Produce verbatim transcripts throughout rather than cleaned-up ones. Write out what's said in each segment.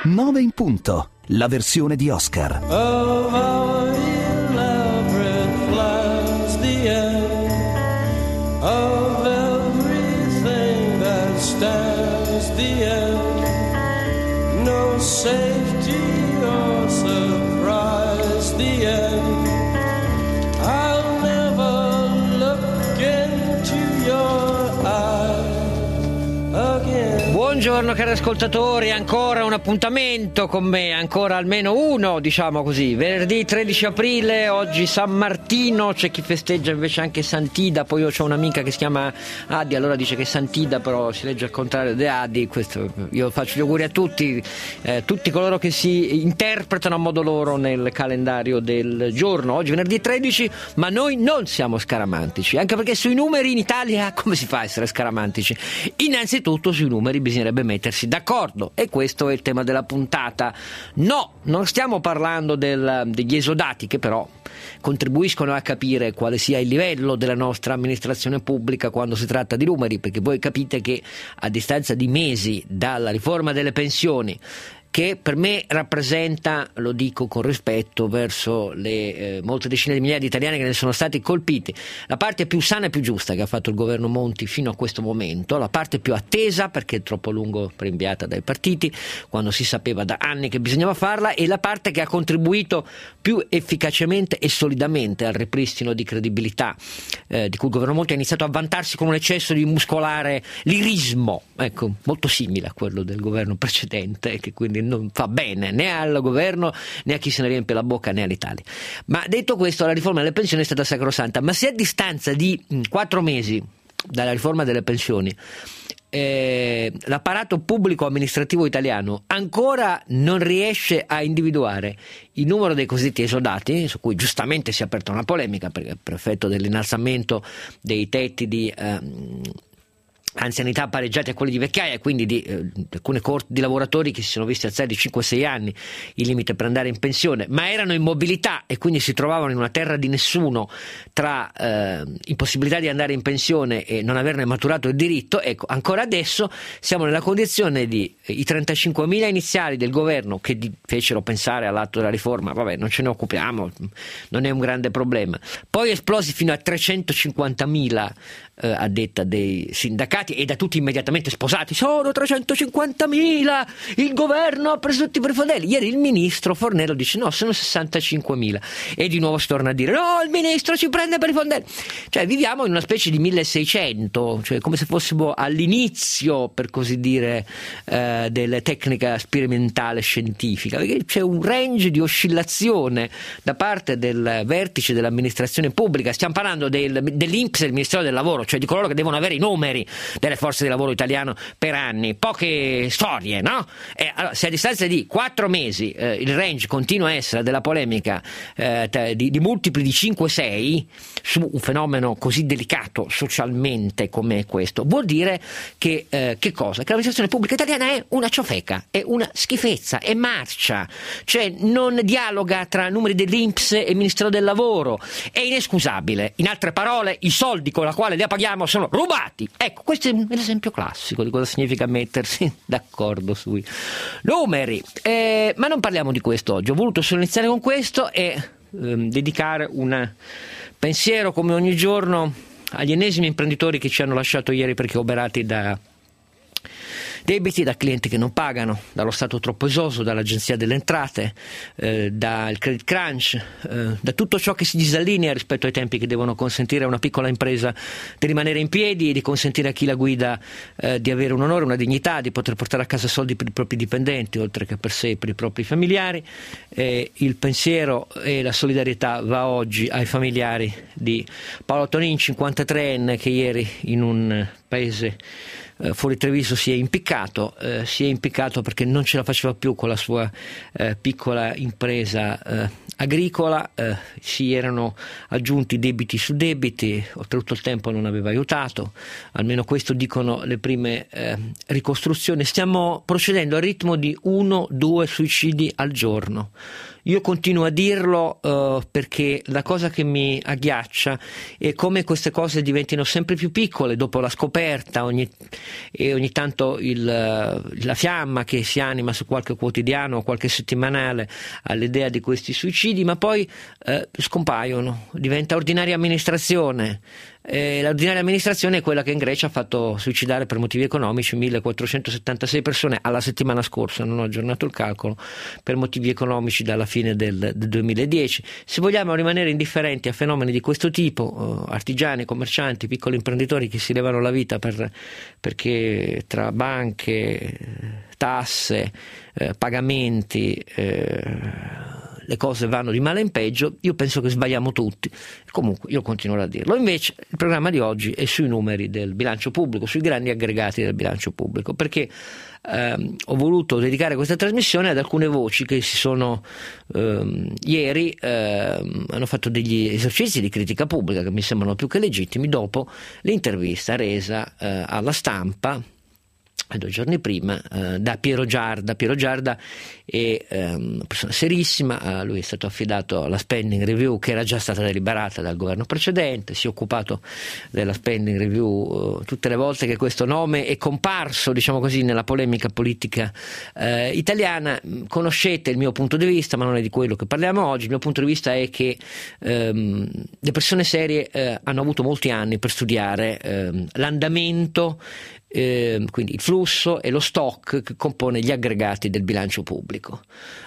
nove in punto, la versione di Oscar. Of our elaborate plans, the end of everything that stands, the end, no safety or surprise, the end, I'll never look into your eyes again. Buongiorno cari ascoltatori, ancora un appuntamento con me, ancora almeno uno, diciamo così. Venerdì tredici aprile, oggi San Martino, c'è chi festeggia invece anche Sant'Ida, poi io ho un'amica che si chiama Adi, allora dice che è Sant'Ida, però si legge al contrario di Adi. Questo, io faccio gli auguri a tutti, eh, tutti coloro che si interpretano a modo loro nel calendario del giorno. Oggi venerdì tredici, ma noi non siamo scaramantici, anche perché sui numeri in Italia come si fa a essere scaramantici? Innanzitutto sui numeri bisognerebbe mettersi d'accordo, e questo è il tema della puntata. No, non stiamo parlando del, degli esodati, che però contribuiscono a capire quale sia il livello della nostra amministrazione pubblica quando si tratta di numeri, perché voi capite che a distanza di mesi dalla riforma delle pensioni, che per me rappresenta, lo dico con rispetto verso le eh, molte decine di migliaia di italiani che ne sono stati colpiti, la parte più sana e più giusta che ha fatto il governo Monti fino a questo momento, la parte più attesa perché è troppo lungo rinviata dai partiti quando si sapeva da anni che bisognava farla, e la parte che ha contribuito più efficacemente e solidamente al ripristino di credibilità eh, di cui il governo Monti ha iniziato a vantarsi con un eccesso di muscolare lirismo, ecco, molto simile a quello del governo precedente, che quindi non fa bene né al governo né a chi se ne riempie la bocca né all'Italia. Ma detto questo, la riforma delle pensioni è stata sacrosanta, ma se a distanza di quattro mesi dalla riforma delle pensioni eh, l'apparato pubblico amministrativo italiano ancora non riesce a individuare il numero dei cosiddetti esodati, su cui giustamente si è aperta una polemica perché per effetto dell'innalzamento dei tetti di ehm, anzianità pareggiati a quelli di vecchiaia, e quindi di eh, alcune coorti di lavoratori che si sono visti alzare di cinque sei anni il limite per andare in pensione, ma erano in mobilità e quindi si trovavano in una terra di nessuno tra eh, impossibilità di andare in pensione e non averne maturato il diritto. Ecco, ancora adesso siamo nella condizione di eh, i trentacinquemila iniziali del governo che di, fecero pensare all'atto della riforma, vabbè, non ce ne occupiamo, non è un grande problema, poi esplosi fino a trecentocinquantamila eh, a detta dei sindacati e da tutti immediatamente sposati. Sono trecentocinquantamila, il governo ha preso tutti per i fondelli. Ieri il ministro Fornero dice no, sono sessantacinquemila, e di nuovo si torna a dire no, il ministro ci prende per i fondelli. Cioè viviamo in una specie di milleseicento, cioè come se fossimo all'inizio, per così dire, eh, della tecnica sperimentale scientifica, perché c'è un range di oscillazione da parte del vertice dell'amministrazione pubblica. Stiamo parlando del, dell'I N P S, del Ministero del Lavoro, cioè di coloro che devono avere i numeri delle forze di lavoro italiano per anni, poche storie, no? E allora, se a distanza di quattro mesi eh, il range continua a essere della polemica eh, di, di multipli di cinque sei su un fenomeno così delicato socialmente come questo, vuol dire che eh, che cosa? Che l'amministrazione pubblica italiana è una ciofeca, è una schifezza, è marcia, cioè non dialoga tra numeri dell'I N P S e il Ministero del Lavoro, è inescusabile. In altre parole, i soldi con la quale li paghiamo sono rubati. Ecco, questo è l'esempio classico di cosa significa mettersi d'accordo sui numeri. Eh, ma non parliamo di questo oggi. Ho voluto solo iniziare con questo e ehm, dedicare un pensiero, come ogni giorno, agli ennesimi imprenditori che ci hanno lasciato ieri perché oberati da debiti, da clienti che non pagano, dallo Stato troppo esoso, dall'Agenzia delle Entrate, eh, dal credit crunch, eh, da tutto ciò che si disallinea rispetto ai tempi che devono consentire a una piccola impresa di rimanere in piedi e di consentire a chi la guida eh, di avere un onore, una dignità, di poter portare a casa soldi per i propri dipendenti, oltre che per sé e per i propri familiari. Eh, il pensiero e la solidarietà va oggi ai familiari di Paolo Tonin, cinquantatreenne, che ieri in un paese Uh, fuori Treviso si è impiccato, uh, si è impiccato perché non ce la faceva più con la sua uh, piccola impresa uh, agricola, uh, si erano aggiunti debiti su debiti, oltretutto il tempo non aveva aiutato, almeno questo dicono le prime uh, ricostruzioni. Stiamo procedendo al ritmo di uno due suicidi al giorno. Io continuo a dirlo uh, perché la cosa che mi agghiaccia è come queste cose diventino sempre più piccole dopo la scoperta ogni e ogni tanto il, la fiamma che si anima su qualche quotidiano o qualche settimanale all'idea di questi suicidi, ma poi eh, scompaiono, diventa ordinaria amministrazione. Eh, l'ordinaria amministrazione è quella che in Grecia ha fatto suicidare per motivi economici millequattrocentosettantasei persone alla settimana scorsa, non ho aggiornato il calcolo, per motivi economici dalla fine del, del duemiladieci. Se vogliamo rimanere indifferenti a fenomeni di questo tipo, eh, artigiani, commercianti, piccoli imprenditori che si levano la vita per, perché tra banche, tasse, eh, pagamenti, eh, le cose vanno di male in peggio, io penso che sbagliamo tutti. Comunque io continuerò a dirlo. Invece il programma di oggi è sui numeri del bilancio pubblico, sui grandi aggregati del bilancio pubblico, perché ehm, ho voluto dedicare questa trasmissione ad alcune voci che si sono ehm, ieri ehm, hanno fatto degli esercizi di critica pubblica che mi sembrano più che legittimi dopo l'intervista resa eh, alla Stampa due giorni prima eh, da Piero Giarda. Piero Giarda è um, una persona serissima, a lui è stato affidato la spending review che era già stata deliberata dal governo precedente, si è occupato della spending review uh, tutte le volte che questo nome è comparso, diciamo così, nella polemica politica uh, italiana. Conoscete il mio punto di vista, ma non è di quello che parliamo oggi. Il mio punto di vista è che um, le persone serie uh, hanno avuto molti anni per studiare uh, l'andamento, Eh, quindi il flusso e lo stock che compone gli aggregati del bilancio pubblico.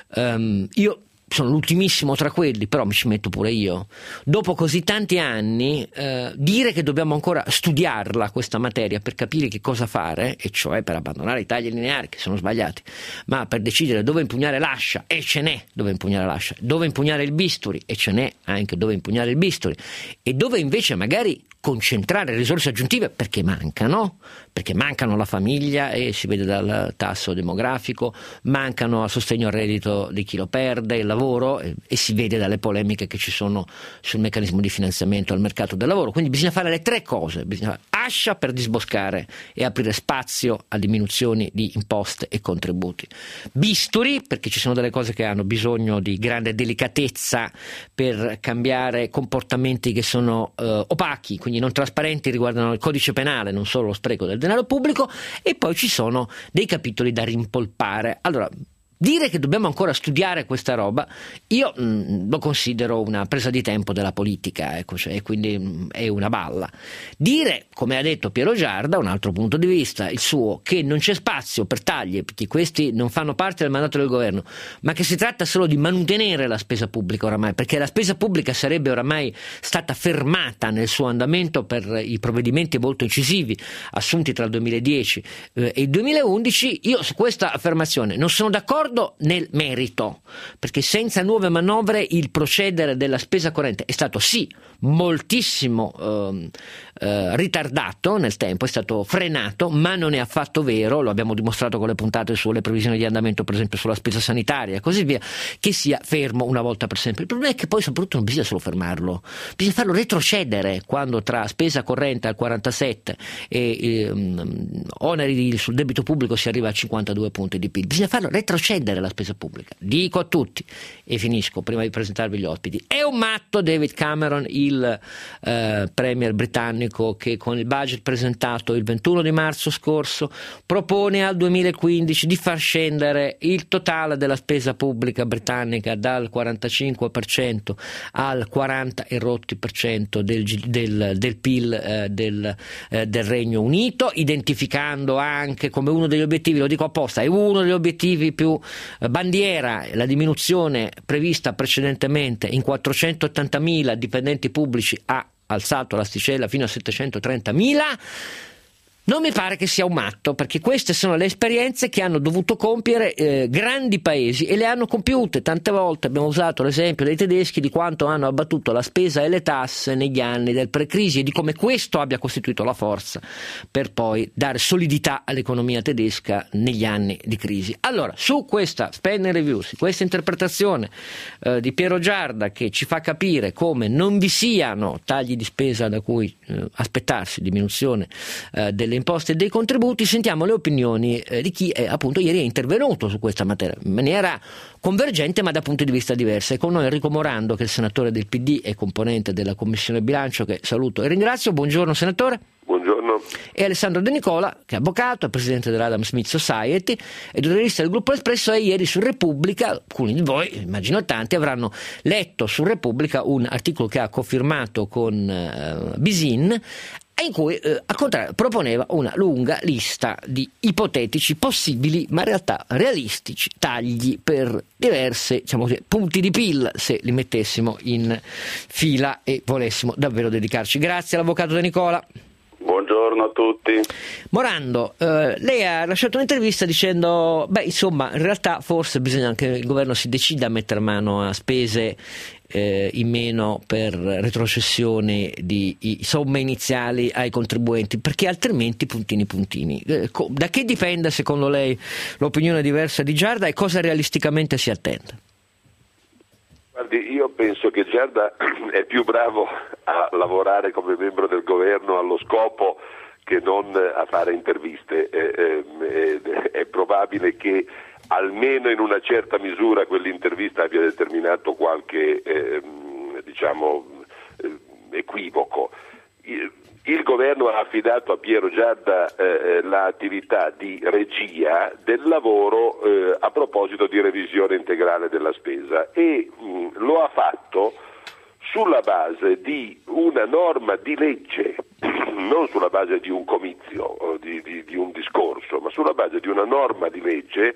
Um, io sono l'ultimissimo tra quelli, però mi ci metto pure io. Dopo così tanti anni, eh, dire che dobbiamo ancora studiarla questa materia per capire che cosa fare, e cioè per abbandonare i tagli lineari che sono sbagliati, ma per decidere dove impugnare l'ascia, e ce n'è dove impugnare l'ascia, dove impugnare il bisturi, e ce n'è anche dove impugnare il bisturi, e dove invece magari concentrare risorse aggiuntive perché mancano, perché mancano alla famiglia e si vede dal tasso demografico, mancano al sostegno al reddito di chi lo perde, il lavoro, e, e si vede dalle polemiche che ci sono sul meccanismo di finanziamento al mercato del lavoro. Quindi bisogna fare le tre cose: bisogna fare ascia per disboscare e aprire spazio a diminuzioni di imposte e contributi, bisturi perché ci sono delle cose che hanno bisogno di grande delicatezza per cambiare comportamenti che sono eh, opachi, quindi non trasparenti, riguardano il codice penale, non solo lo spreco del denaro pubblico, e poi ci sono dei capitoli da rimpolpare. Allora, dire che dobbiamo ancora studiare questa roba, io mh, lo considero una presa di tempo della politica, ecco, cioè, quindi mh, è una balla. Dire, come ha detto Piero Giarda, un altro punto di vista, il suo, che non c'è spazio per tagli, perché questi non fanno parte del mandato del governo, ma che si tratta solo di mantenere la spesa pubblica oramai, perché la spesa pubblica sarebbe oramai stata fermata nel suo andamento per i provvedimenti molto incisivi assunti tra il duemiladieci eh, e il duemilaundici. Io su questa affermazione non sono d'accordo nel merito, perché senza nuove manovre il procedere della spesa corrente è stato sì moltissimo eh, eh, ritardato nel tempo, è stato frenato, ma non è affatto vero, lo abbiamo dimostrato con le puntate sulle previsioni di andamento, per esempio sulla spesa sanitaria e così via, che sia fermo una volta per sempre. Il problema è che poi soprattutto non bisogna solo fermarlo, bisogna farlo retrocedere, quando tra spesa corrente al quarantasette e eh, oneri sul debito pubblico si arriva a cinquantadue punti di P I L, bisogna farlo retrocedere la spesa pubblica. Dico a tutti, e finisco prima di presentarvi gli ospiti, è un matto David Cameron, il eh, premier britannico, che con il budget presentato il ventuno di marzo scorso propone al duemilaquindici di far scendere il totale della spesa pubblica britannica dal quarantacinque per cento al quaranta e rotti per cento del, del, del P I L eh, del, eh, del Regno Unito, identificando anche come uno degli obiettivi, lo dico apposta, è uno degli obiettivi più bandiera la diminuzione prevista precedentemente in quattrocentottantamila dipendenti pubblici, ha alzato l'asticella fino a settecentotrentamila. Non mi pare che sia un matto, perché queste sono le esperienze che hanno dovuto compiere eh, grandi paesi, e le hanno compiute tante volte. Abbiamo usato l'esempio dei tedeschi, di quanto hanno abbattuto la spesa e le tasse negli anni del pre-crisi e di come questo abbia costituito la forza per poi dare solidità all'economia tedesca negli anni di crisi. Allora, su questa spending review, su questa interpretazione eh, di Piero Giarda, che ci fa capire come non vi siano tagli di spesa da cui eh, aspettarsi, diminuzione eh, delle imposte e dei contributi, sentiamo le opinioni eh, di chi è, appunto ieri è intervenuto su questa materia in maniera convergente ma da punti di vista diversi. E con noi Enrico Morando, che è il senatore del P D e componente della Commissione Bilancio, che saluto e ringrazio. Buongiorno senatore. Buongiorno. E Alessandro De Nicola, che è avvocato, è presidente dell'Adam Smith Society ed giornalista del Gruppo L'Espresso, e ieri su Repubblica, alcuni di voi, immagino tanti, avranno letto su Repubblica un articolo che ha cofirmato con uh, Bisin, in cui eh, al contrario proponeva una lunga lista di ipotetici, possibili, ma in realtà realistici tagli per diverse, diciamo così, punti di P I L, se li mettessimo in fila e volessimo davvero dedicarci. Grazie all'avvocato De Nicola. Buongiorno a tutti. Morando, eh, lei ha lasciato un'intervista dicendo, beh, insomma, in realtà forse bisogna che il governo si decida a mettere mano a spese eh, in meno per retrocessione di i, somme iniziali ai contribuenti, perché altrimenti puntini puntini. Eh, co- da che dipende secondo lei l'opinione diversa di Giarda e cosa realisticamente si attende? Guardi, io penso che Giarda è più bravo a lavorare come membro del governo allo scopo che non a fare interviste. Eh, eh, è probabile che almeno in una certa misura quell'intervista abbia determinato qualche eh, diciamo eh, equivoco. Il governo ha affidato a Piero Giarda eh, l'attività di regia del lavoro eh, a proposito di revisione integrale della spesa e mh, lo ha fatto sulla base di una norma di legge, non sulla base di un comizio o di, di, di un discorso, ma sulla base di una norma di legge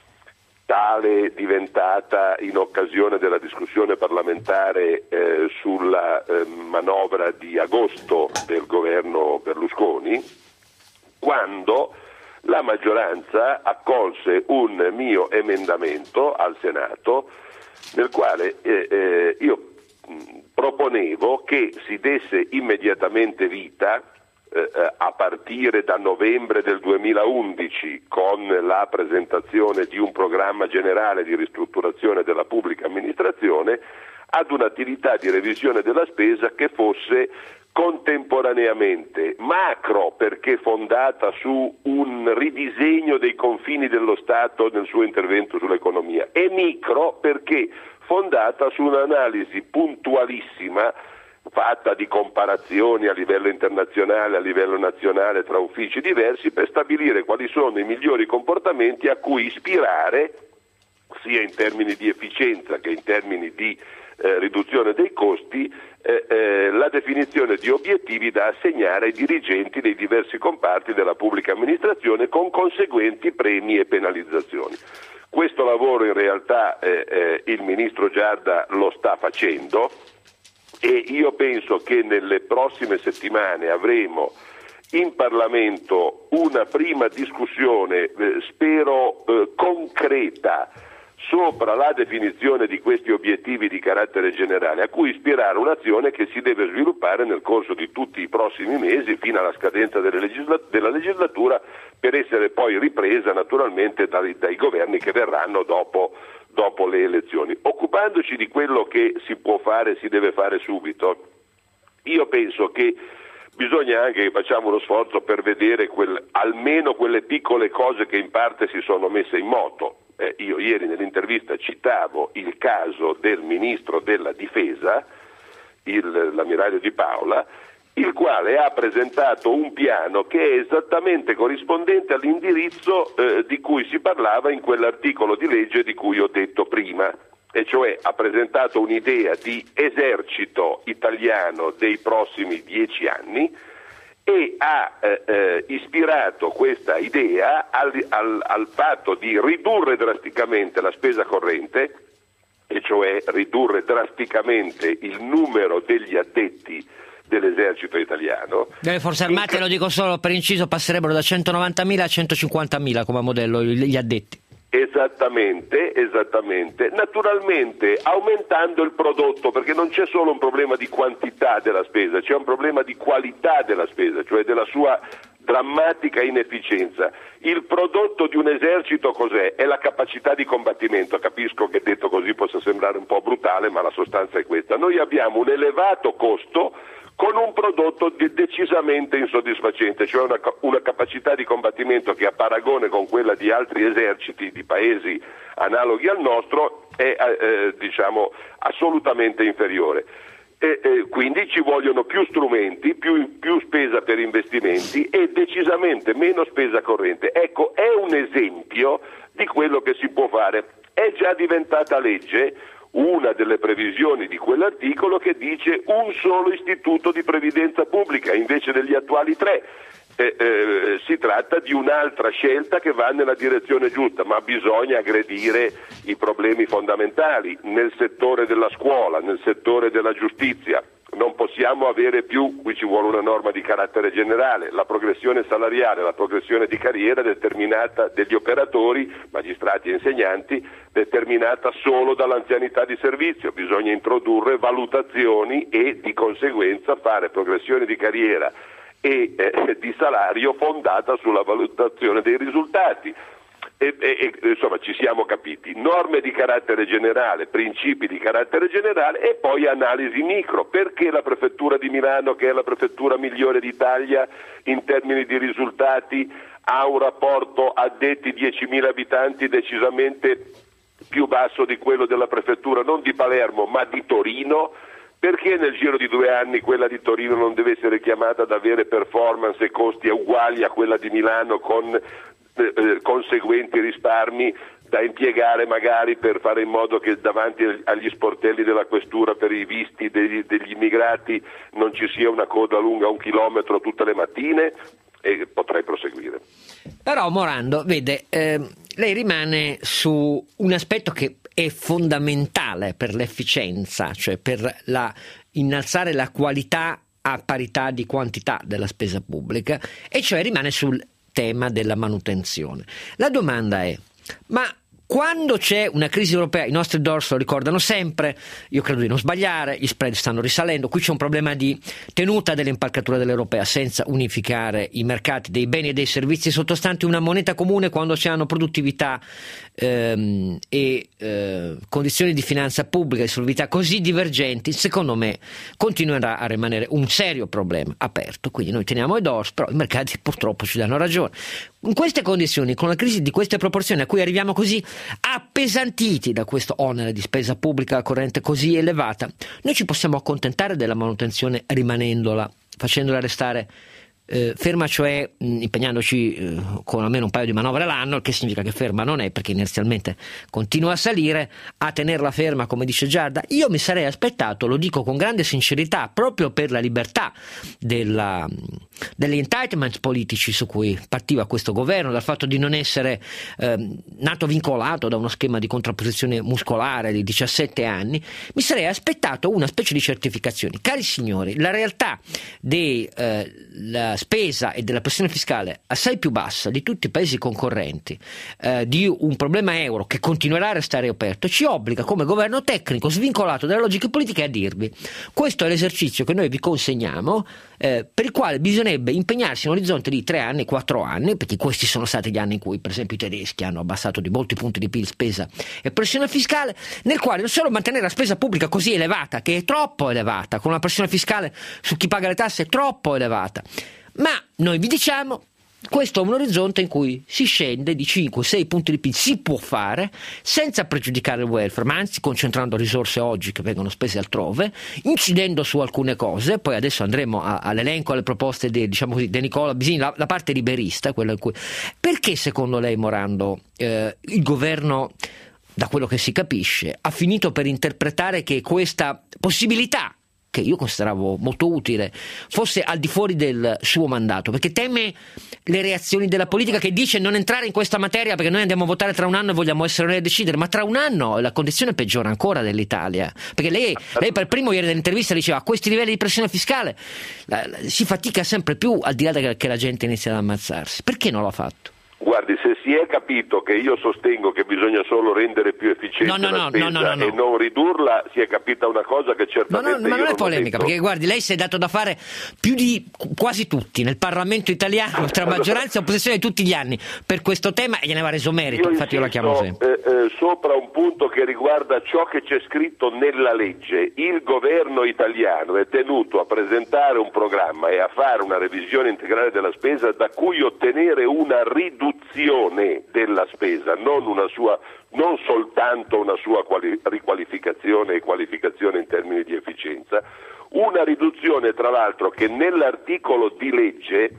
tale diventata in occasione della discussione parlamentare eh, sulla eh, manovra di agosto del governo Berlusconi, quando la maggioranza accolse un mio emendamento al Senato nel quale eh, eh, io mh, proponevo che si desse immediatamente vita Eh, a partire da novembre del duemilaundici con la presentazione di un programma generale di ristrutturazione della pubblica amministrazione ad un'attività di revisione della spesa che fosse contemporaneamente macro, perché fondata su un ridisegno dei confini dello Stato nel suo intervento sull'economia, e micro perché fondata su un'analisi puntualissima fatta di comparazioni a livello internazionale, a livello nazionale tra uffici diversi per stabilire quali sono i migliori comportamenti a cui ispirare sia in termini di efficienza che in termini di eh, riduzione dei costi eh, eh, la definizione di obiettivi da assegnare ai dirigenti dei diversi comparti della pubblica amministrazione con conseguenti premi e penalizzazioni. Questo lavoro in realtà eh, eh, il ministro Giarda lo sta facendo e io penso che nelle prossime settimane avremo in Parlamento una prima discussione, eh, spero eh, concreta, sopra la definizione di questi obiettivi di carattere generale, a cui ispirare un'azione che si deve sviluppare nel corso di tutti i prossimi mesi fino alla scadenza delle legislat- della legislatura, per essere poi ripresa naturalmente dai, dai governi che verranno dopo dopo le elezioni. Occupandoci di quello che si può fare e si deve fare subito, io penso che bisogna anche che facciamo uno sforzo per vedere quel, almeno quelle piccole cose che in parte si sono messe in moto. Eh, io ieri nell'intervista citavo il caso del ministro della difesa, il, l'ammiraglio Di Paola, il quale ha presentato un piano che è esattamente corrispondente all'indirizzo eh, di cui si parlava in quell'articolo di legge di cui ho detto prima, e cioè ha presentato un'idea di esercito italiano dei prossimi dieci anni e ha eh, eh, ispirato questa idea al, al, al fatto di ridurre drasticamente la spesa corrente, e cioè ridurre drasticamente il numero degli addetti dell'esercito italiano. Delle forze armate, in... lo dico solo per inciso, passerebbero da centonovantamila a centocinquantamila come modello gli addetti. Esattamente, esattamente. Naturalmente aumentando il prodotto, perché non c'è solo un problema di quantità della spesa, c'è un problema di qualità della spesa, cioè della sua drammatica inefficienza. Il prodotto di un esercito cos'è? È la capacità di combattimento. Capisco che detto così possa sembrare un po' brutale, ma la sostanza è questa. Noi abbiamo un elevato costo con un prodotto de- decisamente insoddisfacente, cioè una, una capacità di combattimento che a paragone con quella di altri eserciti di paesi analoghi al nostro è eh, diciamo assolutamente inferiore. E, e quindi ci vogliono più strumenti, più, più spesa per investimenti e decisamente meno spesa corrente. Ecco, è un esempio di quello che si può fare. È già diventata legge una delle previsioni di quell'articolo che dice un solo istituto di previdenza pubblica invece degli attuali tre. Eh, eh, si tratta di un'altra scelta che va nella direzione giusta, ma bisogna aggredire i problemi fondamentali nel settore della scuola, nel settore della giustizia. Non possiamo avere più, qui ci vuole una norma di carattere generale, la progressione salariale, la progressione di carriera determinata degli operatori, magistrati e insegnanti, determinata solo dall'anzianità di servizio. Bisogna introdurre valutazioni e di conseguenza fare progressione di carriera e eh, di salario fondata sulla valutazione dei risultati. E, e, e, insomma, ci siamo capiti. Norme di carattere generale, principi di carattere generale e poi analisi micro. Perché la prefettura di Milano, che è la prefettura migliore d'Italia in termini di risultati, ha un rapporto addetti diecimila abitanti decisamente più basso di quello della prefettura non di Palermo ma di Torino? Perché nel giro di due anni quella di Torino non deve essere chiamata ad avere performance e costi uguali a quella di Milano con eh, conseguenti risparmi da impiegare magari per fare in modo che davanti agli sportelli della questura per i visti degli, degli immigrati non ci sia una coda lunga un chilometro tutte le mattine? E potrei proseguire. Però Morando, vede, eh, lei rimane su un aspetto che è fondamentale per l'efficienza, cioè per la, innalzare la qualità a parità di quantità della spesa pubblica, e cioè rimane sul tema della manutenzione. La domanda è, ma quando c'è una crisi europea, i nostri D O R S lo ricordano sempre, io credo di non sbagliare, gli spread stanno risalendo, qui c'è un problema di tenuta dell'impalcatura dell'europea senza unificare i mercati dei beni e dei servizi sottostanti una moneta comune quando si hanno produttività ehm, e eh, condizioni di finanza pubblica e solidità così divergenti, secondo me continuerà a rimanere un serio problema aperto. Quindi noi teniamo i D O R S, però i mercati purtroppo ci danno ragione. In queste condizioni, con una crisi di queste proporzioni a cui arriviamo così appesantiti da questo onere di spesa pubblica corrente così elevata, noi ci possiamo accontentare della manutenzione rimanendola, facendola restare eh, ferma, cioè mh, impegnandoci eh, con almeno un paio di manovre l'anno, il che significa che ferma non è, perché inerzialmente continua a salire. A tenerla ferma, come dice Giarda, io mi sarei aspettato, lo dico con grande sincerità, proprio per la libertà della, degli entitlements politici su cui partiva questo governo, dal fatto di non essere eh, nato vincolato da uno schema di contrapposizione muscolare di diciassette anni, mi sarei aspettato una specie di certificazioni. Cari signori, la realtà della eh, spesa e della pressione fiscale assai più bassa di tutti i paesi concorrenti, eh, di un problema euro che continuerà a restare aperto, ci obbliga come governo tecnico svincolato dalle logiche politiche a dirvi: questo è l'esercizio che noi vi consegniamo, eh, per il quale bisognerebbe impegnarsi in un orizzonte di tre anni, quattro anni, perché questi sono stati gli anni in cui per esempio i tedeschi hanno abbassato di molti punti di P I L spesa e pressione fiscale, nel quale non solo mantenere la spesa pubblica così elevata, che è troppo elevata, con una pressione fiscale su chi paga le tasse troppo elevata, ma noi vi diciamo: questo è un orizzonte in cui si scende di cinque sei punti di P I L, si può fare senza pregiudicare il welfare, ma anzi concentrando risorse oggi che vengono spese altrove, incidendo su alcune cose. Poi adesso andremo a, all'elenco, alle proposte di, diciamo così, di Nicola Bisini, la, la parte liberista, quella in cui... Perché secondo lei, Morando, eh, il governo, da quello che si capisce, ha finito per interpretare che questa possibilità, che io consideravo molto utile, fosse al di fuori del suo mandato, perché teme le reazioni della politica, che dice non entrare in questa materia perché noi andiamo a votare tra un anno e vogliamo essere noi a decidere, ma tra un anno la condizione peggiora ancora dell'Italia, perché lei, lei per primo ieri nell'intervista diceva: a questi livelli di pressione fiscale la, la, si fatica sempre più, al di là che, che la gente inizia ad ammazzarsi. Perché non l'ha fatto? Guardi, se si è capito che io sostengo che bisogna solo rendere più efficiente no, no, la no, spesa no, no, no, e non ridurla, si è capita una cosa che certamente... No, no, ma non è polemica, detto. Perché guardi, lei si è dato da fare più di quasi tutti nel Parlamento italiano, tra maggioranza e opposizione, tutti gli anni, per questo tema, e gliene va reso merito, io infatti io la chiamo sempre. Eh, eh, sopra un punto che riguarda ciò che c'è scritto nella legge. Il governo italiano è tenuto a presentare un programma e a fare una revisione integrale della spesa da cui ottenere una riduzione riduzione della spesa, non una sua, non soltanto una sua quali, riqualificazione e qualificazione in termini di efficienza, una riduzione tra l'altro che nell'articolo di legge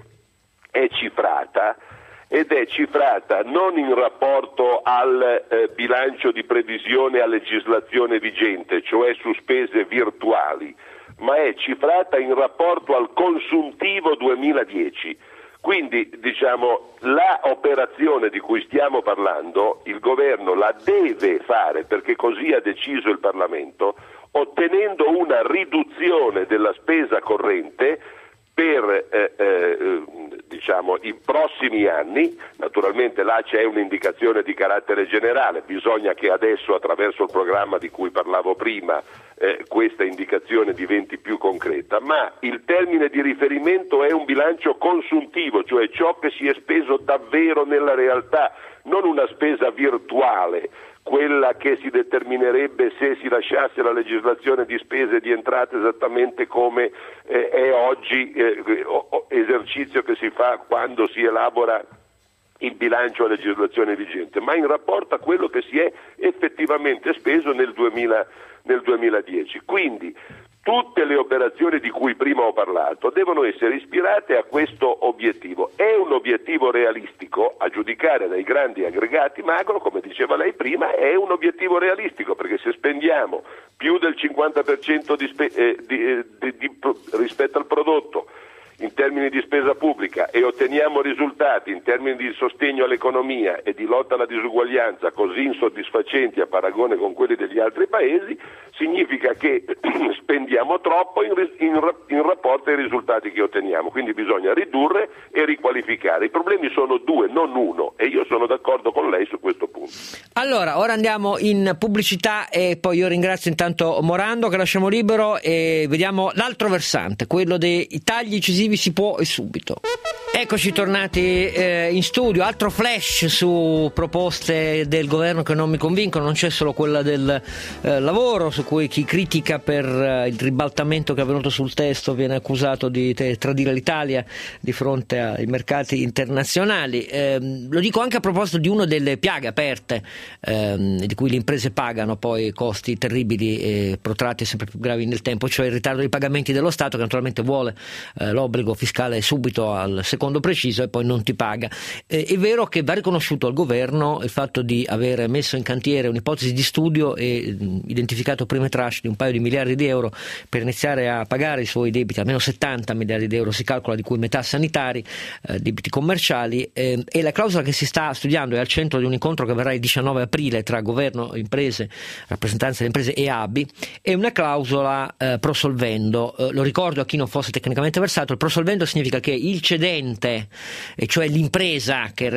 è cifrata, ed è cifrata non in rapporto al eh, bilancio di previsione a legislazione vigente, cioè su spese virtuali, ma è cifrata in rapporto al consuntivo duemiladieci. Quindi, diciamo, la operazione di cui stiamo parlando il governo la deve fare, perché così ha deciso il Parlamento, ottenendo una riduzione della spesa corrente per eh, eh, diciamo i prossimi anni. Naturalmente là c'è un'indicazione di carattere generale, bisogna che adesso attraverso il programma di cui parlavo prima eh, questa indicazione diventi più concreta, ma il termine di riferimento è un bilancio consuntivo, cioè ciò che si è speso davvero nella realtà, non una spesa virtuale, quella che si determinerebbe se si lasciasse la legislazione di spese e di entrate esattamente come eh, è oggi, eh, esercizio che si fa quando si elabora il bilancio a legislazione vigente, ma in rapporto a quello che si è effettivamente speso nel, duemila, nel duemiladieci. Quindi tutte le operazioni di cui prima ho parlato devono essere ispirate a questo obiettivo. È un obiettivo realistico, a giudicare dai grandi aggregati macro, come diceva lei prima, è un obiettivo realistico, perché se spendiamo più del cinquanta per cento di spe- eh, di, eh, di, di, rispetto al prodotto in termini di spesa pubblica e otteniamo risultati in termini di sostegno all'economia e di lotta alla disuguaglianza così insoddisfacenti a paragone con quelli degli altri paesi, significa che spendiamo troppo in, in, in rapporto ai risultati che otteniamo, quindi bisogna ridurre e riqualificare. I problemi sono due, non uno, e io sono d'accordo con lei su questo punto. Allora, ora andiamo in pubblicità e poi io ringrazio intanto Morando, che lasciamo libero, e vediamo l'altro versante, quello dei tagli incisivi si può e subito. Eccoci tornati eh, in studio, altro flash su proposte del governo che non mi convincono. Non c'è solo quella del eh, lavoro, su cui chi critica per eh, il ribaltamento che è avvenuto sul testo viene accusato di te- tradire l'Italia di fronte ai mercati internazionali. Eh, lo dico anche a proposito di una delle piaghe aperte ehm, di cui le imprese pagano poi costi terribili e protratti e sempre più gravi nel tempo, cioè il ritardo dei pagamenti dello Stato, che naturalmente vuole eh, l'obbligo fiscale subito al secondo preciso e poi non ti paga. Eh, è vero che va riconosciuto al governo il fatto di aver messo in cantiere un'ipotesi di studio e mh, identificato prime tranche di un paio di miliardi di euro per iniziare a pagare i suoi debiti, almeno settanta miliardi di euro si calcola, di cui metà sanitari, eh, debiti commerciali, eh, e la clausola che si sta studiando è al centro di un incontro che avverrà il diciannove aprile tra governo, imprese, rappresentanze delle imprese e A B I. È una clausola eh, prosolvendo, eh, lo ricordo a chi non fosse tecnicamente versato, il prosolvendo significa che il cedente, e cioè l'impresa che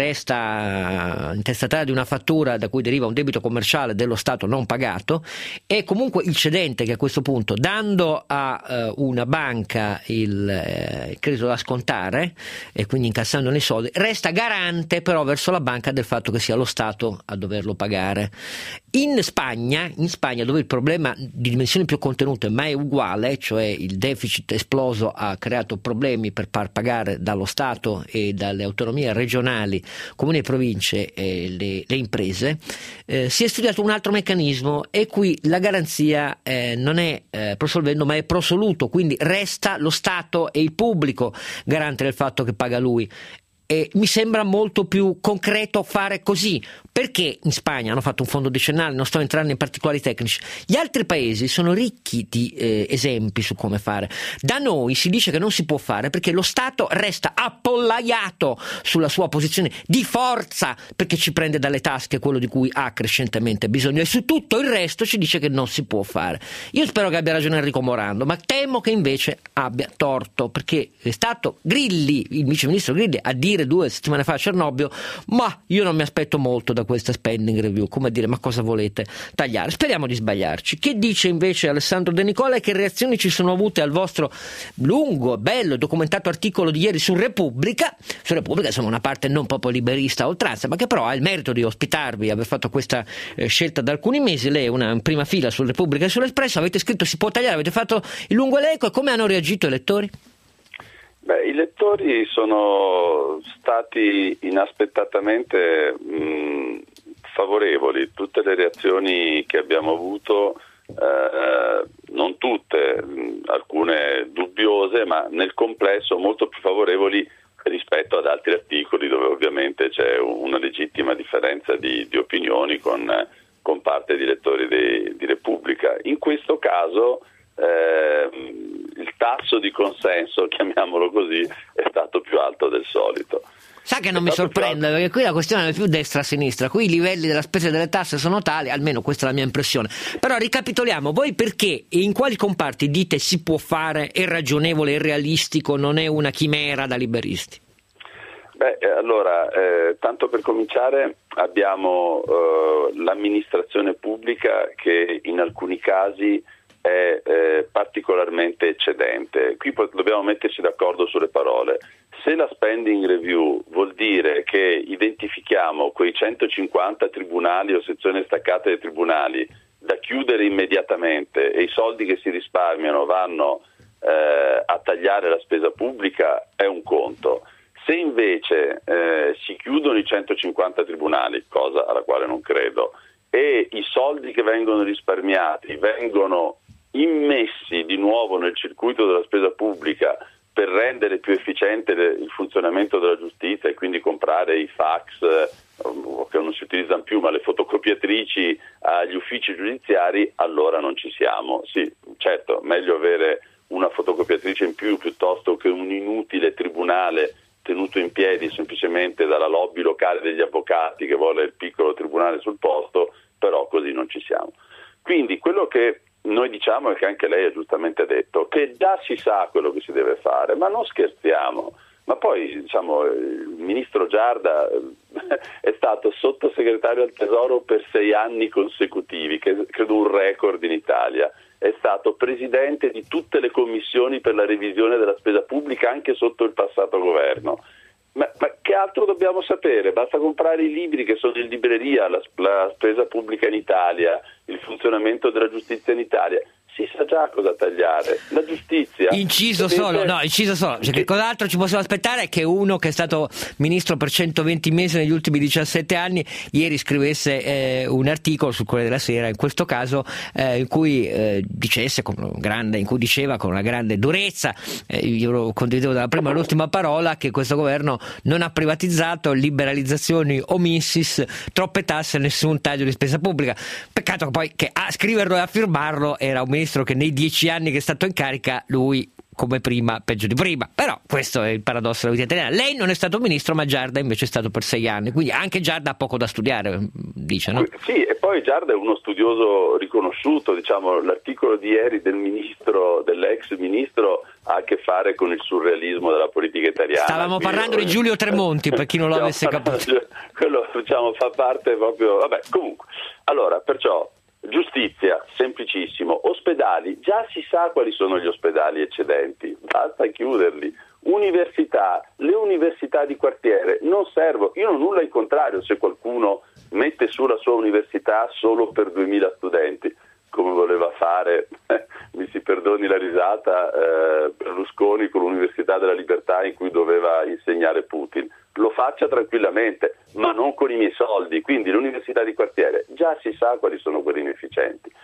resta intestataria di una fattura da cui deriva un debito commerciale dello Stato non pagato, è comunque il cedente che a questo punto, dando a eh, una banca il eh, credito da scontare e quindi incassandone i soldi, resta garante però verso la banca del fatto che sia lo Stato a doverlo pagare. In Spagna, in Spagna, dove il problema di dimensioni più contenute ma è uguale, cioè il deficit esploso ha creato problemi per far pagare dallo Stato e dalle autonomie regionali, comuni e province, e le, le imprese, eh, si è studiato un altro meccanismo, e qui la garanzia eh, non è eh, prosolvendo ma è prosoluto, quindi resta lo Stato e il pubblico garante del fatto che paga lui. E mi sembra molto più concreto fare così. Perché in Spagna hanno fatto un fondo decennale, non sto entrando in particolari tecnici. Gli altri paesi sono ricchi di eh, esempi su come fare. Da noi si dice che non si può fare perché lo Stato resta appollaiato sulla sua posizione di forza, perché ci prende dalle tasche quello di cui ha crescentemente bisogno, e su tutto il resto ci dice che non si può fare. Io spero che abbia ragione Enrico Morando, ma temo che invece abbia torto, perché è stato Grilli, il viceministro Grilli, a dire due settimane fa a Cernobbio: ma io non mi aspetto molto da questa spending review, come a dire, ma cosa volete tagliare? Speriamo di sbagliarci. Che dice invece Alessandro De Nicola, e che reazioni ci sono avute al vostro lungo, bello, documentato articolo di ieri su Repubblica? Su Repubblica, insomma, una parte non proprio liberista a oltranza, ma che però ha il merito di ospitarvi, aver fatto questa eh, scelta da alcuni mesi. Lei è una in prima fila su Repubblica e sull'Espresso, avete scritto si può tagliare, avete fatto il lungo elenco, e come hanno reagito i lettori? Beh, i lettori sono stati inaspettatamente mh, favorevoli. Tutte le reazioni che abbiamo avuto, eh, non tutte, mh, alcune dubbiose, ma nel complesso molto più favorevoli rispetto ad altri articoli dove ovviamente c'è una legittima differenza di, di opinioni con, con parte di lettori di, di Repubblica. In questo caso eh, il tasso di consenso, chiamiamolo così, è stato più alto del solito. Sa che non mi sorprende, perché qui la questione è più destra-sinistra, qui i livelli della spesa e delle tasse sono tali, almeno questa è la mia impressione. Però ricapitoliamo, voi perché e in quali comparti dite si può fare, è ragionevole, è realistico, non è una chimera da liberisti? Beh, allora, eh, tanto per cominciare abbiamo eh, l'amministrazione pubblica che in alcuni casi è eh, particolarmente eccedente. Qui dobbiamo metterci d'accordo sulle parole. Se la spending review vuol dire che identifichiamo quei centocinquanta tribunali o sezioni staccate dei tribunali da chiudere immediatamente e i soldi che si risparmiano vanno eh, a tagliare la spesa pubblica, è un conto. Se invece eh, si chiudono i centocinquanta tribunali, cosa alla quale non credo, e i soldi che vengono risparmiati vengono immessi di nuovo nel circuito della spesa pubblica per rendere più efficiente il funzionamento della giustizia e quindi comprare i fax eh, che non si utilizzano più, ma le fotocopiatrici agli uffici giudiziari, allora non ci siamo. Sì, certo, meglio avere una fotocopiatrice in più piuttosto che un inutile tribunale tenuto in piedi semplicemente dalla lobby locale degli avvocati che vuole il piccolo tribunale sul posto, però così non ci siamo. Quindi quello che noi diciamo è che anche lei ha giustamente detto che già si sa quello che si deve fare, ma non scherziamo. Ma poi diciamo il ministro Giarda è stato sottosegretario al Tesoro per sei anni consecutivi, che credo un record in Italia. È stato presidente di tutte le commissioni per la revisione della spesa pubblica anche sotto il passato governo. Ma, ma che altro dobbiamo sapere? Basta comprare i libri che sono in libreria, la, la spesa pubblica in Italia, il funzionamento della giustizia in Italia. Si sa già cosa tagliare. La giustizia. Inciso solo, no, inciso solo. Cioè, che cos'altro ci possiamo aspettare? Che uno che è stato ministro per centoventi mesi negli ultimi diciassette anni ieri scrivesse eh, un articolo sul Corriere della Sera, in questo caso eh, in cui eh, dicesse con grande, in cui diceva con una grande durezza, eh, io lo condividevo dalla prima all'ultima parola, che questo governo non ha privatizzato, liberalizzazioni omissis, troppe tasse, nessun taglio di spesa pubblica. Peccato poi che a scriverlo e a firmarlo era un ministro che nei dieci anni che è stato in carica lui come prima peggio di prima, però questo è il paradosso della vita italiana. Lei non è stato ministro, ma Giarda invece è stato per sei anni, quindi anche Giarda ha poco da studiare, dice, no? Sì, e poi Giarda è uno studioso riconosciuto, diciamo l'articolo di ieri del ministro, dell'ex ministro, ha a che fare con il surrealismo della politica italiana. Stavamo Quindi, parlando di Giulio Tremonti, per chi non lo avesse capito. Quello diciamo fa parte proprio, vabbè, comunque. Allora, perciò giustizia, semplicissimo. Ospedali, già si sa quali sono gli ospedali eccedenti, basta chiuderli. Università, le università di quartiere non servono. Io non ho nulla in contrario se qualcuno mette su la sua università solo per duemila studenti, come voleva fare, eh, mi si perdoni la risata, eh, Berlusconi con l'Università della Libertà in cui doveva insegnare Putin. Lo faccia tranquillamente, ma non con i miei soldi. Quindi l'università di quartiere già si sa quali sono quelli inefficienti.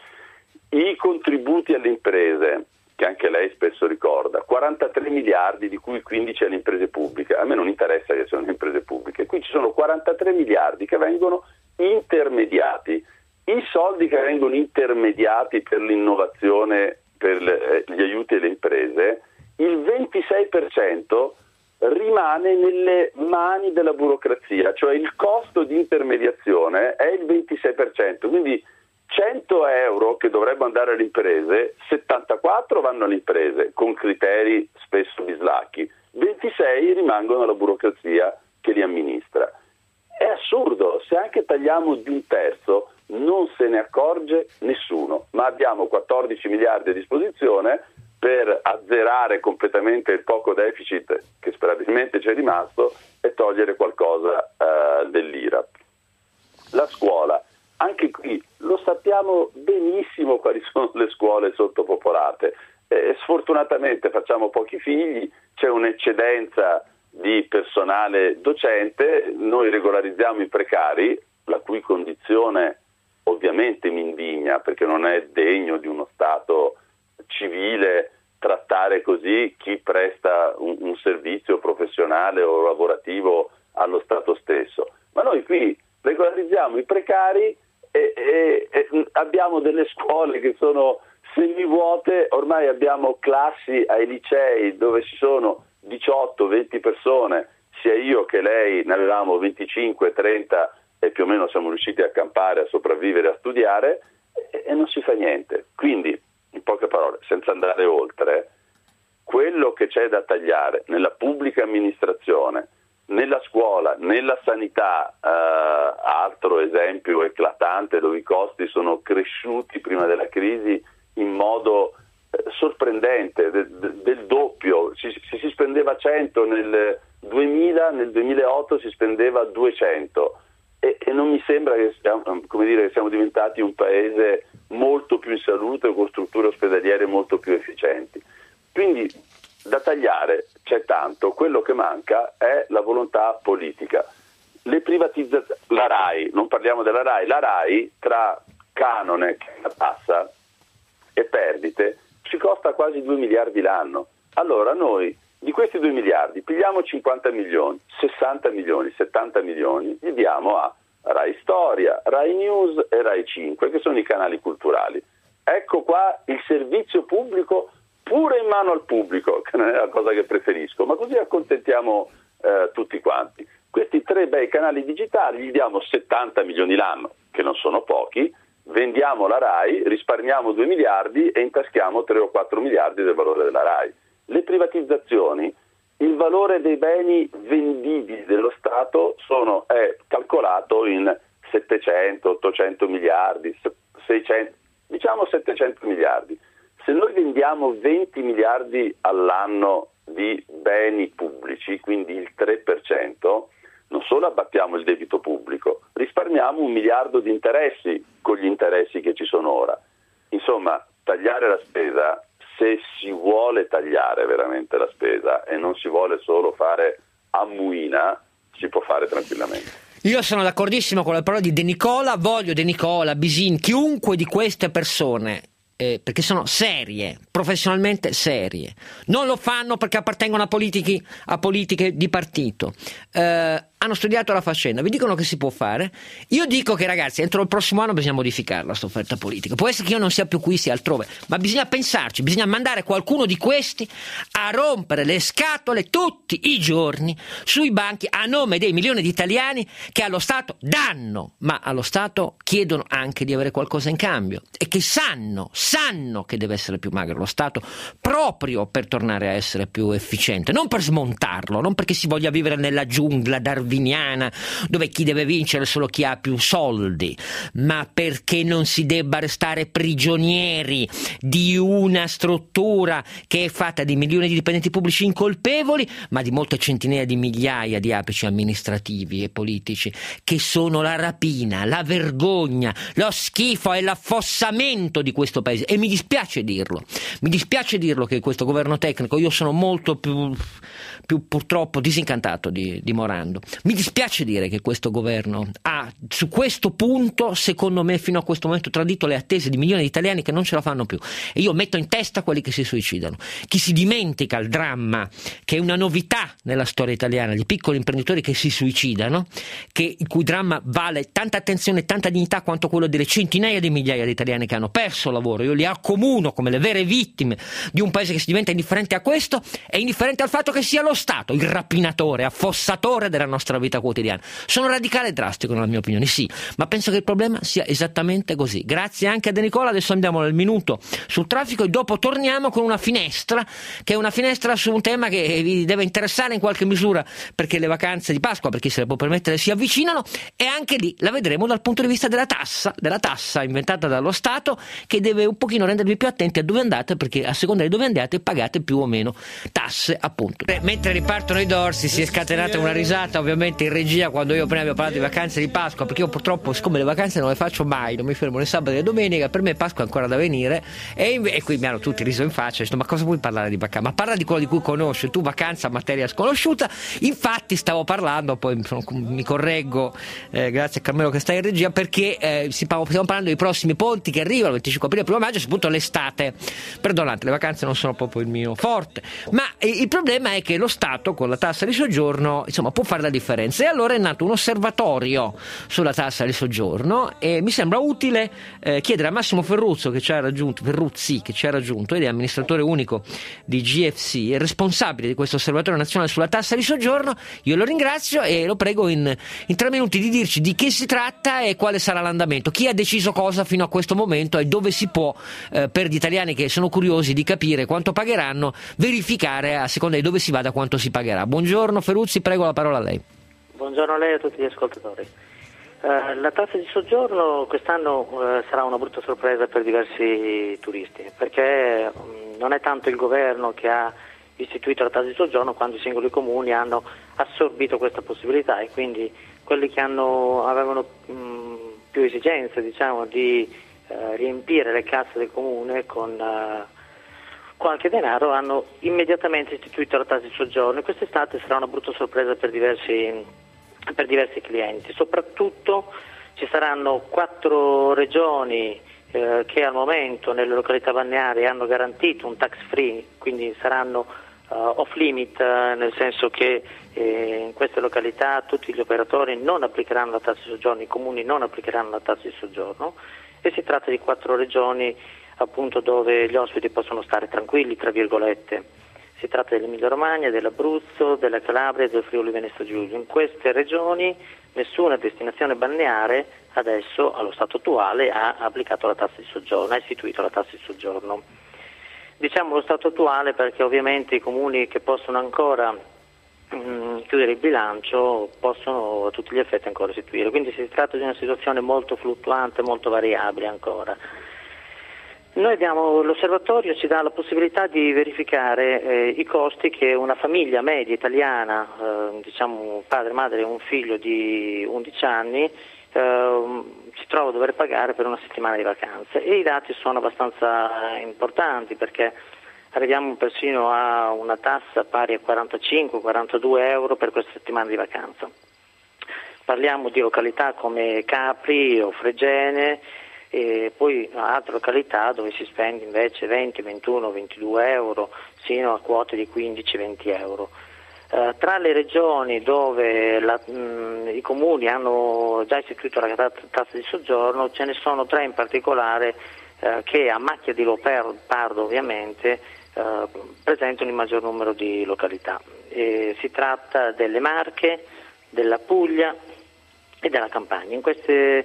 I contributi alle imprese, che anche lei spesso ricorda, quarantatré miliardi, di cui quindici alle imprese pubbliche. A me non interessa che siano imprese pubbliche. Qui ci sono quarantatré miliardi che vengono intermediati. I soldi che vengono intermediati per l'innovazione, per le, gli aiuti alle imprese, il ventisei per cento rimane nelle mani della burocrazia, cioè il costo di intermediazione è il ventisei per cento, quindi cento euro che dovrebbero andare alle imprese, settantaquattro vanno alle imprese con criteri spesso bislacchi, ventisei rimangono alla burocrazia che li amministra. È assurdo, se anche tagliamo di un terzo non se ne accorge nessuno, ma abbiamo quattordici miliardi a disposizione per azzerare completamente il poco deficit che sperabilmente c'è rimasto e togliere qualcosa uh, dell'I R A P. La scuola, anche qui lo sappiamo benissimo quali sono le scuole sottopopolate. Eh, sfortunatamente facciamo pochi figli, c'è un'eccedenza di personale docente, noi regolarizziamo i precari, la cui condizione ovviamente mi indigna, perché non è degno di uno Stato civile trattare così chi presta un, un servizio professionale o lavorativo allo Stato stesso. Ma noi qui regolarizziamo i precari e, e, e abbiamo delle scuole che sono semivuote, ormai abbiamo classi ai licei dove ci sono diciotto venti persone, sia io che lei ne avevamo venticinque trenta e più o meno siamo riusciti a campare, a sopravvivere, a studiare e, e non si fa niente. Quindi, in poche parole, senza andare oltre, quello che c'è da tagliare nella pubblica amministrazione, nella scuola, nella sanità, eh, altro esempio eclatante dove i costi sono cresciuti prima della crisi in modo eh, sorprendente, de, de, del doppio, si, si, si spendeva cento nel duemila, nel duemilaotto si spendeva duecento. E, e non mi sembra che siamo, come dire, che siamo diventati un paese molto più in salute o con strutture ospedaliere molto più efficienti. Quindi da tagliare c'è tanto, quello che manca è la volontà politica. Le privatizzazioni, la RAI, non parliamo della RAI, la RAI tra canone, che è una tassa, e perdite ci costa quasi due miliardi l'anno. Allora noi di questi due miliardi pigliamo cinquanta milioni, sessanta milioni, settanta milioni, li diamo a Rai Storia, Rai News e Rai cinque, che sono i canali culturali. Ecco qua il servizio pubblico pure in mano al pubblico, che non è la cosa che preferisco, ma così accontentiamo eh, tutti quanti. Questi tre bei canali digitali gli diamo settanta milioni l'anno, che non sono pochi, vendiamo la Rai, risparmiamo due miliardi e intaschiamo tre o quattro miliardi del valore della Rai. Le privatizzazioni, il valore dei beni vendibili dello Stato sono, è calcolato in settecento, ottocento miliardi, seicento, diciamo settecento miliardi. Se noi vendiamo venti miliardi all'anno di beni pubblici, quindi il tre per cento, non solo abbattiamo il debito pubblico, risparmiamo un miliardo di interessi con gli interessi che ci sono ora. Insomma, tagliare la spesa, se si vuole tagliare veramente la spesa e non si vuole solo fare a muina, si può fare tranquillamente. Io sono d'accordissimo con la parola di De Nicola, voglio De Nicola, Bisin, chiunque di queste persone, eh, perché sono serie, professionalmente serie, non lo fanno perché appartengono a politiche, a politiche di partito, eh, hanno studiato la faccenda, vi dicono che si può fare. Io dico che ragazzi, entro il prossimo anno bisogna modificarla questa offerta politica. Può essere che io non sia più qui, sia altrove, ma bisogna pensarci, bisogna mandare qualcuno di questi a rompere le scatole tutti i giorni sui banchi a nome dei milioni di italiani che allo Stato danno, ma allo Stato chiedono anche di avere qualcosa in cambio e che sanno, sanno che deve essere più magro lo Stato proprio per tornare a essere più efficiente, non per smontarlo, non perché si voglia vivere nella giungla darwiniana dove chi deve vincere è solo chi ha più soldi, ma perché non si debba restare prigionieri di una struttura che è fatta di milioni di dipendenti pubblici incolpevoli, ma di molte centinaia di migliaia di apici amministrativi e politici che sono la rapina, la vergogna, lo schifo e l'affossamento di questo paese. E mi dispiace dirlo, mi dispiace dirlo che questo governo tecnico, io sono molto più, più purtroppo disincantato di, di Morando. Mi dispiace dire che questo governo ha su questo punto, secondo me, fino a questo momento tradito le attese di milioni di italiani che non ce la fanno più. E io metto in testa quelli che si suicidano. Chi si dimentica il dramma, che è una novità nella storia italiana, di piccoli imprenditori che si suicidano, che, il cui dramma vale tanta attenzione e tanta dignità quanto quello delle centinaia di migliaia di italiani che hanno perso lavoro. Io li accomuno come le vere vittime di un paese che si diventa indifferente a questo e indifferente al fatto che sia lo Stato il rapinatore, affossatore della nostra vita quotidiana. Sono radicale e drastico nella mia opinione, sì, ma penso che il problema sia esattamente così. Grazie anche a De Nicola. Adesso andiamo nel minuto sul traffico e dopo torniamo con una finestra, che è una finestra su un tema che vi deve interessare in qualche misura, perché le vacanze di Pasqua, per chi se le può permettere, si avvicinano, e anche lì la vedremo dal punto di vista della tassa, della tassa inventata dallo Stato, che deve un pochino rendervi più attenti a dove andate, perché a seconda di dove andate pagate più o meno tasse, appunto. Mentre ripartono i dorsi si è scatenata una risata ovviamente ovviamente in regia quando io prima avevo parlato di vacanze di Pasqua, perché io purtroppo, siccome le vacanze non le faccio mai, non mi fermo né sabato né domenica, per me Pasqua è ancora da venire, e, inve- e qui mi hanno tutti riso in faccia, detto, ma cosa vuoi parlare di vacanza? Ma parla di quello di cui conosci, tu vacanza, materia sconosciuta. Infatti stavo parlando, poi mi, sono, mi correggo, eh, grazie a Carmelo che sta in regia, perché eh, stiamo parlando dei prossimi ponti che arrivano, venticinque aprile, primo maggio, soprattutto l'estate. Perdonate, le vacanze non sono proprio il mio forte, ma eh, il problema è che lo Stato con la tassa di soggiorno, insomma, può fare la differenza, e allora è nato un osservatorio sulla tassa di soggiorno, e mi sembra utile eh, chiedere a Massimo Ferruzzo che ci ha raggiunto, Ferruzzi che ci ha raggiunto, ed è amministratore unico di G F C, è responsabile di questo osservatorio nazionale sulla tassa di soggiorno. Io lo ringrazio e lo prego in, in tre minuti di dirci di che si tratta e quale sarà l'andamento, chi ha deciso cosa fino a questo momento, e dove si può, eh, per gli italiani che sono curiosi di capire quanto pagheranno, verificare a seconda di dove si vada quanto si pagherà. Buongiorno Ferruzzi, prego, la parola a lei. Buongiorno a lei e a tutti gli ascoltatori. Uh, la tassa di soggiorno quest'anno uh, sarà una brutta sorpresa per diversi turisti, perché um, non è tanto il governo che ha istituito la tassa di soggiorno, quando i singoli comuni hanno assorbito questa possibilità, e quindi quelli che hanno, avevano um, più esigenze, diciamo, di uh, riempire le casse del comune con uh, qualche denaro hanno immediatamente istituito la tassa di soggiorno, e quest'estate sarà una brutta sorpresa per diversi per diversi clienti. Soprattutto ci saranno quattro regioni eh, che al momento nelle località balneari hanno garantito un tax free, quindi saranno uh, off limit, eh, nel senso che eh, in queste località tutti gli operatori non applicheranno la tassa di soggiorno, i comuni non applicheranno la tassa di soggiorno, e si tratta di quattro regioni appunto dove gli ospiti possono stare tranquilli, tra virgolette. Si tratta dell'Emilia Romagna, dell'Abruzzo, della Calabria e del Friuli Venezia Giulia. In queste regioni nessuna destinazione balneare adesso, allo stato attuale, ha applicato la tassa di soggiorno, ha istituito la tassa di soggiorno. Diciamo lo stato attuale perché ovviamente i comuni che possono ancora mh, chiudere il bilancio possono a tutti gli effetti ancora istituire, quindi si tratta di una situazione molto fluttuante, molto variabile ancora. Noi abbiamo, l'osservatorio ci dà la possibilità di verificare eh, i costi che una famiglia media italiana, eh, diciamo padre, madre e un figlio di undici anni, eh, si trova a dover pagare per una settimana di vacanze, e i dati sono abbastanza importanti, perché arriviamo persino a una tassa pari a quarantacinque quarantadue euro per questa settimana di vacanza. Parliamo di località come Capri o Fregene, e poi altre località dove si spende invece venti, ventuno, ventidue euro, sino a quote di quindici venti euro. Eh, tra le regioni dove la, mh, i comuni hanno già istituito la tassa di soggiorno, ce ne sono tre in particolare eh, che a macchia di leopardo ovviamente eh, presentano il maggior numero di località. E si tratta delle Marche, della Puglia e della Campania. In queste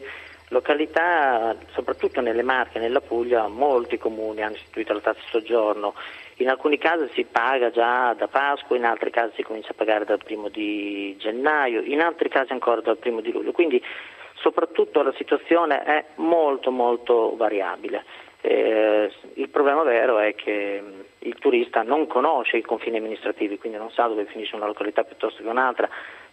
località, soprattutto nelle Marche e nella Puglia, molti comuni hanno istituito la tassa di soggiorno. In alcuni casi si paga già da Pasqua, in altri casi si comincia a pagare dal primo di gennaio, in altri casi ancora dal primo di luglio, quindi soprattutto la situazione è molto molto variabile. Eh, il problema vero è che il turista non conosce i confini amministrativi, quindi non sa dove finisce una località piuttosto che un'altra.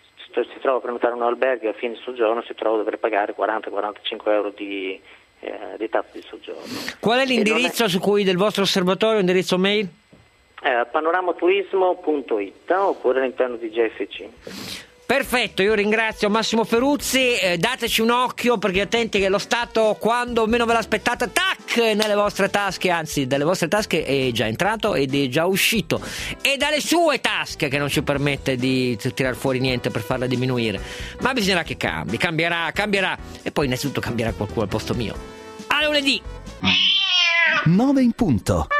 Si trova a prenotare un albergo, a fine soggiorno si trova a dover pagare quaranta quarantacinque euro di, eh, di tassa di soggiorno. Qual è l'indirizzo è... su cui del vostro osservatorio, indirizzo mail? Eh, panoramaturismo punto it oppure all'interno di G F C. Perfetto, io ringrazio Massimo Ferruzzi, eh, dateci un occhio perché attenti che lo Stato quando meno ve l'aspettate, tac, nelle vostre tasche, anzi dalle vostre tasche è già entrato ed è già uscito, e dalle sue tasche che non ci permette di tirar fuori niente per farla diminuire, ma bisognerà che cambi, cambierà, cambierà, e poi innanzitutto cambierà qualcuno al posto mio. A lunedì! nove in punto.